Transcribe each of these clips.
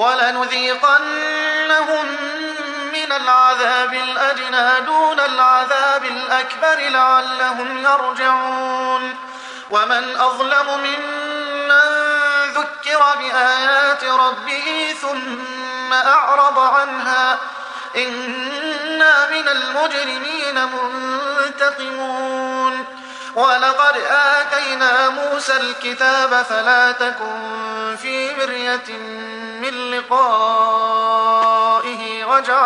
ولنذيقنهم من العذاب الأدنى دون العذاب الأكبر لعلهم يرجعون. ومن أظلم ممن ذكر بآيات ربه ثم أعرض عنها إنا من المجرمين منتقمون. ولقد آتينا موسى الكتاب فلا تكن في مرية من لقائه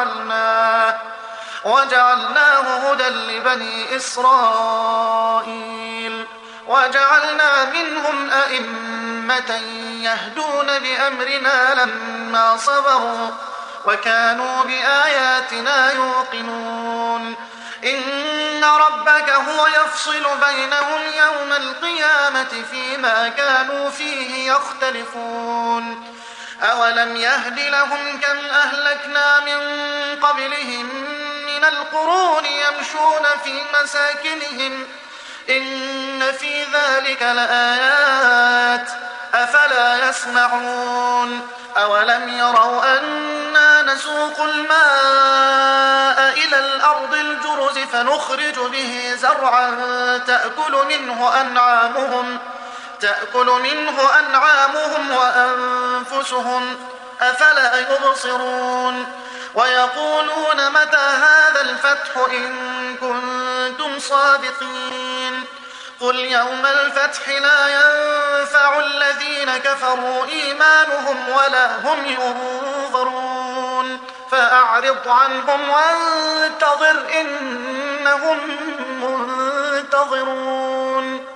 وجعلناه هدى لبني إسرائيل وجعلنا منهم أئمة يهدون بأمرنا لما صبروا وكانوا بآياتنا يوقنون. إن ربك هو يفصل بينهم يوم القيامة فيما كانوا فيه يختلفون. أولم يهد لهم كم أهلكنا من قبلهم من القرون يمشون في مساكنهم إن في ذلك لآيات أفلا يسمعون. أولم يروا أنا نسوق الماء إلى الأرض الجرز فنخرج به زرعا تأكل منه أنعامهم وأنفسهم أفلا يبصرون. ويقولون متى هذا الفتح إن كنتم صادقين. قل يوم الفتح لا ينفع الذين كفروا إيمانهم ولا هم ينظرون. فأعرض عنهم وانتظر إنهم منتظرون.